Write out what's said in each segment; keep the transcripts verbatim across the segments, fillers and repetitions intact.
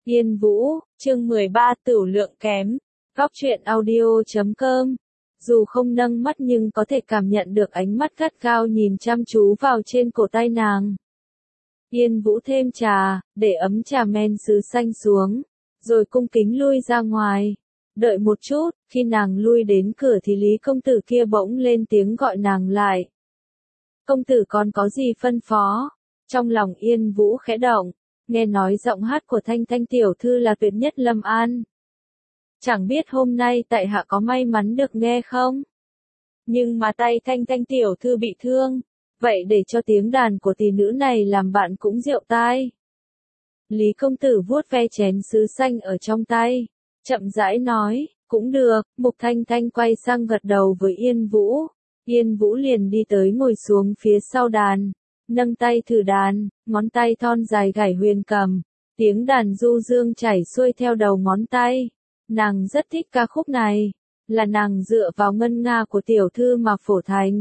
Yên Vũ, chương mười ba Tửu lượng kém. Góc truyện audio chấm com. Dù không nâng mắt nhưng có thể cảm nhận được ánh mắt gắt gao nhìn chăm chú vào trên cổ tay nàng. Yên Vũ thêm trà, để ấm trà men sứ xanh xuống, rồi cung kính lui ra ngoài. Đợi một chút, khi nàng lui đến cửa thì Lý công tử kia bỗng lên tiếng gọi nàng lại. Công tử còn có gì phân phó? Trong lòng Yên Vũ khẽ động, nghe nói giọng hát của Thanh Thanh tiểu thư là tuyệt nhất Lâm An. Chẳng biết hôm nay tại hạ có may mắn được nghe không? Nhưng mà tay Thanh Thanh tiểu thư bị thương, vậy để cho tiếng đàn của tỷ nữ này làm bạn cũng rượu tai. Lý công tử vuốt ve chén sứ xanh ở trong tay, chậm rãi nói, cũng được. Mục Thanh Thanh quay sang gật đầu với Yên Vũ. Yên Vũ liền đi tới ngồi xuống phía sau đàn, nâng tay thử đàn, ngón tay thon dài gảy huyền cầm, tiếng đàn du dương chảy xuôi theo đầu ngón tay. Nàng rất thích ca khúc này, là nàng dựa vào ngân nga của tiểu thư mà phổ thành.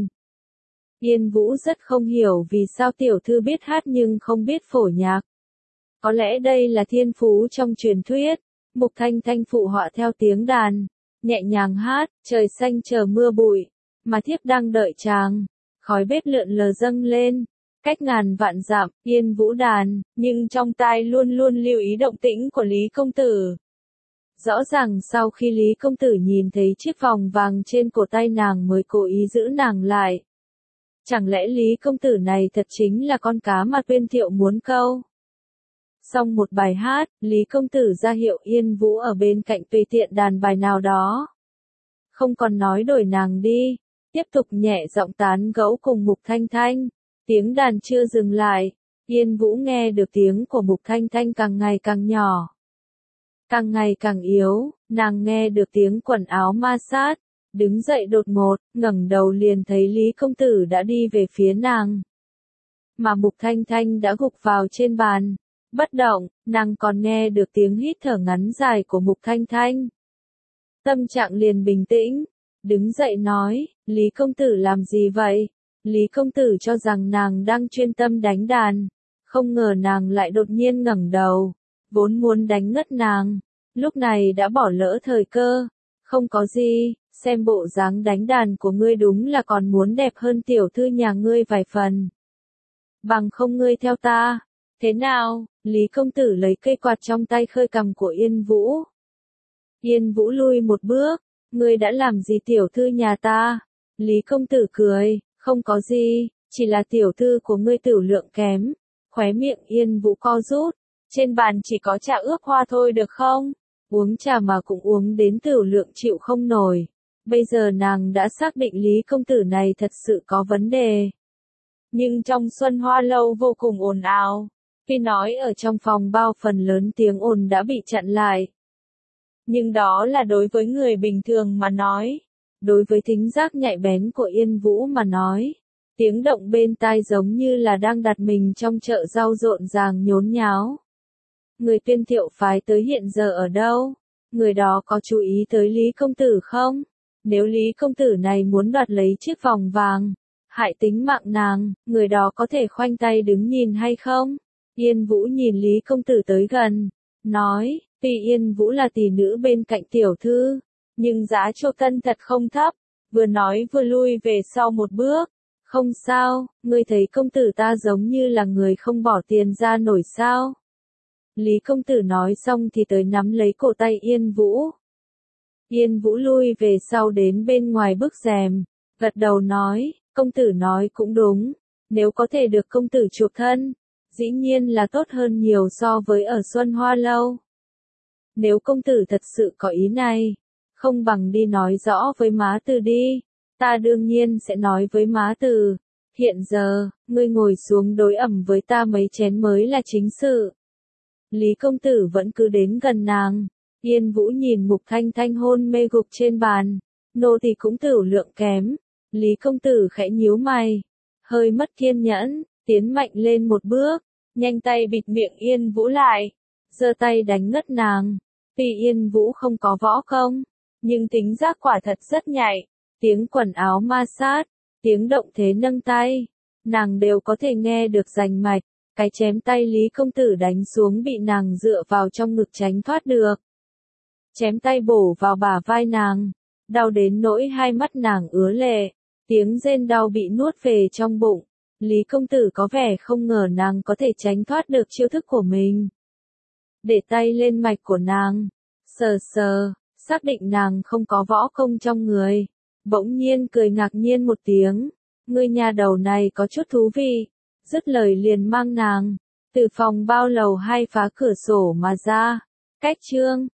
Yên Vũ rất không hiểu vì sao tiểu thư biết hát nhưng không biết phổ nhạc. Có lẽ đây là thiên phú trong truyền thuyết. Mục Thanh Thanh phụ họa theo tiếng đàn, nhẹ nhàng hát, trời xanh chờ mưa bụi, mà thiếp đang đợi chàng. Khói bếp lượn lờ dâng lên, cách ngàn vạn dặm, Yên Vũ đàn, nhưng trong tai luôn luôn lưu ý động tĩnh của Lý công tử. Rõ ràng sau khi Lý công tử nhìn thấy chiếc vòng vàng trên cổ tay nàng mới cố ý giữ nàng lại. Chẳng lẽ Lý công tử này thật chính là con cá mà Tuyên Thiệu muốn câu? Xong một bài hát, Lý công tử ra hiệu Yên Vũ ở bên cạnh tùy tiện đàn bài nào đó. Không còn nói đổi nàng đi, tiếp tục nhẹ giọng tán gẫu cùng Mục Thanh Thanh. Tiếng đàn chưa dừng lại, Yên Vũ nghe được tiếng của Mục Thanh Thanh càng ngày càng nhỏ, càng ngày càng yếu. Nàng nghe được tiếng quần áo ma sát, đứng dậy đột ngột, ngẩng đầu liền thấy Lý công tử đã đi về phía nàng. Mà Mục Thanh Thanh đã gục vào trên bàn, bất động. Nàng còn nghe được tiếng hít thở ngắn dài của Mục Thanh Thanh. Tâm trạng liền bình tĩnh, đứng dậy nói, Lý công tử làm gì vậy? Lý công tử cho rằng nàng đang chuyên tâm đánh đàn, không ngờ nàng lại đột nhiên ngẩng đầu, vốn muốn đánh ngất nàng, lúc này đã bỏ lỡ thời cơ. Không có gì, xem bộ dáng đánh đàn của ngươi đúng là còn muốn đẹp hơn tiểu thư nhà ngươi vài phần. Bằng không ngươi theo ta. Thế nào? Lý công tử lấy cây quạt trong tay khơi cằm của Yên Vũ. Yên Vũ lui một bước, ngươi đã làm gì tiểu thư nhà ta? Lý công tử cười, không có gì, chỉ là tiểu thư của ngươi tửu lượng kém. Khóe miệng Yên Vũ co rút, trên bàn chỉ có trà ướp hoa thôi được không? Uống trà mà cũng uống đến tửu lượng chịu không nổi. Bây giờ nàng đã xác định Lý công tử này thật sự có vấn đề. Nhưng trong Xuân Hoa lâu vô cùng ồn ào. Khi nói ở trong phòng bao phần lớn tiếng ồn đã bị chặn lại. Nhưng đó là đối với người bình thường mà nói. Đối với thính giác nhạy bén của Yên Vũ mà nói, tiếng động bên tai giống như là đang đặt mình trong chợ rau rộn ràng nhốn nháo. Người Tuyên Thiệu phái tới hiện giờ ở đâu? Người đó có chú ý tới Lý công tử không? Nếu Lý công tử này muốn đoạt lấy chiếc vòng vàng, hại tính mạng nàng, người đó có thể khoanh tay đứng nhìn hay không? Yên Vũ nhìn Lý công tử tới gần, nói, tuy Yên Vũ là tỷ nữ bên cạnh tiểu thư, nhưng giá cho cân thật không thấp. Vừa nói vừa lui về sau một bước. Không sao, ngươi thấy công tử ta giống như là người không bỏ tiền ra nổi sao? Lý công tử nói xong thì tới nắm lấy cổ tay Yên Vũ. Yên Vũ lui về sau đến bên ngoài bức rèm, gật đầu nói, công tử nói cũng đúng, nếu có thể được công tử chuộc thân, dĩ nhiên là tốt hơn nhiều so với ở Xuân Hoa lâu. Nếu công tử thật sự có ý này, không bằng đi nói rõ với má từ đi. Ta đương nhiên sẽ nói với má từ. Hiện giờ, ngươi ngồi xuống đối ẩm với ta mấy chén mới là chính sự. Lý công tử vẫn cứ đến gần nàng. Yên Vũ nhìn Mục Thanh Thanh hôn mê gục trên bàn. Nô thì cũng tửu lượng kém. Lý công tử khẽ nhíu mày, hơi mất kiên nhẫn, tiến mạnh lên một bước, nhanh tay bịt miệng Yên Vũ lại, giơ tay đánh ngất nàng. Tuy Yên Vũ không có võ công, nhưng tính giác quả thật rất nhạy. Tiếng quần áo ma sát, tiếng động thế nâng tay, nàng đều có thể nghe được rành mạch. cái chém tay Lý công tử đánh xuống bị nàng dựa vào trong ngực tránh thoát được. Chém tay bổ vào bả vai nàng, đau đến nỗi hai mắt nàng ứa lệ, tiếng rên đau bị nuốt về trong bụng. Lý công tử có vẻ không ngờ nàng có thể tránh thoát được chiêu thức của mình. Để tay lên mạch của nàng, sờ sờ, xác định nàng không có võ công trong người. Bỗng nhiên cười ngạc nhiên một tiếng, ngươi nhà đầu này có chút thú vị. Dứt lời liền mang nàng từ phòng bao lầu hai phá cửa sổ mà ra. Cách chương